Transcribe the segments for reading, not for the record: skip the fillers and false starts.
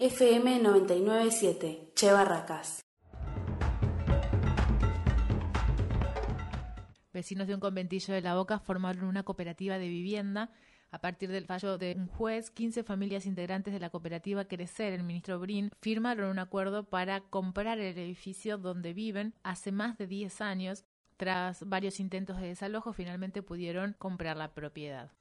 FM 99.7, Che Barracas. Vecinos de un conventillo de La Boca formaron una cooperativa de vivienda. A partir del fallo de un juez, 15 familias integrantes de la cooperativa Crecer, el ministro Brin, firmaron un acuerdo para comprar el edificio donde viven hace más de 10 años. Tras varios intentos de desalojo, finalmente pudieron comprar la propiedad.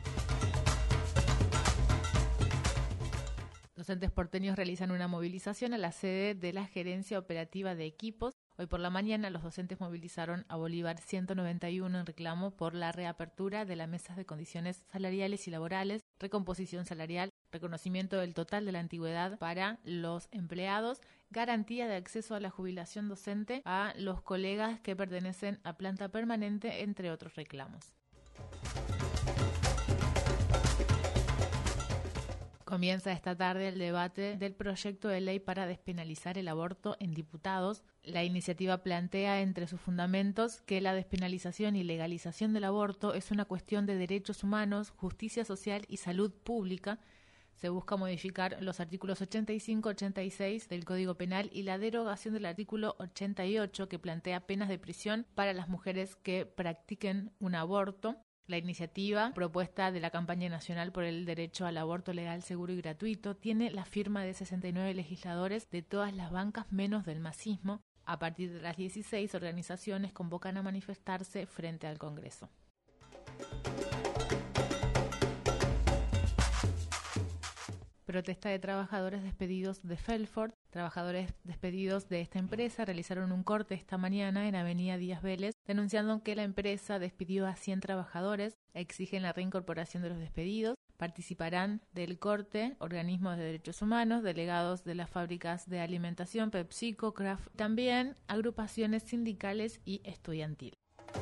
Docentes porteños realizan una movilización a la sede de la Gerencia Operativa de Equipos. Hoy por la mañana los docentes movilizaron a Bolívar 191 en reclamo por la reapertura de las mesas de condiciones salariales y laborales, recomposición salarial, reconocimiento del total de la antigüedad para los empleados, garantía de acceso a la jubilación docente a los colegas que pertenecen a planta permanente, entre otros reclamos. Comienza esta tarde el debate del proyecto de ley para despenalizar el aborto en diputados. La iniciativa plantea entre sus fundamentos que la despenalización y legalización del aborto es una cuestión de derechos humanos, justicia social y salud pública. Se busca modificar los artículos 85, 86 del Código Penal y la derogación del artículo 88 que plantea penas de prisión para las mujeres que practiquen un aborto. La iniciativa, propuesta de la Campaña Nacional por el Derecho al Aborto Legal, Seguro y Gratuito, tiene la firma de 69 legisladores de todas las bancas menos del masismo. A partir de las 16, organizaciones convocan a manifestarse frente al Congreso. Protesta de trabajadores despedidos de Felford. Trabajadores despedidos de esta empresa realizaron un corte esta mañana en Avenida Díaz Vélez, denunciando que la empresa despidió a 100 trabajadores. Exigen la reincorporación de los despedidos. Participarán del corte organismos de derechos humanos, delegados de las fábricas de alimentación, PepsiCo, Kraft, también agrupaciones sindicales y estudiantil.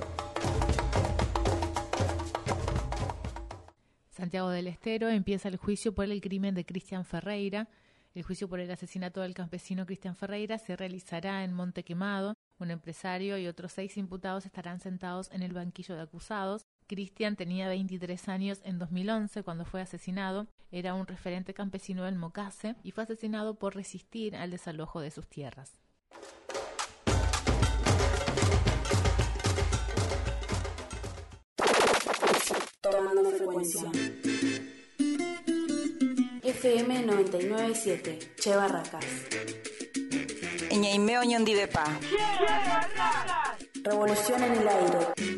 Santiago del Estero empieza el juicio por el crimen de Cristian Ferreira. El juicio por el asesinato del campesino Cristian Ferreira se realizará en Monte Quemado. Un empresario y otros 6 imputados estarán sentados en el banquillo de acusados. Cristian tenía 23 años en 2011 cuando fue asesinado. Era un referente campesino del Mocase y fue asesinado por resistir al desalojo de sus tierras. Tomando frecuencia. FM 99.7, Che Barracas. Ñeimeo Ñondivepa. Revolución en el aire.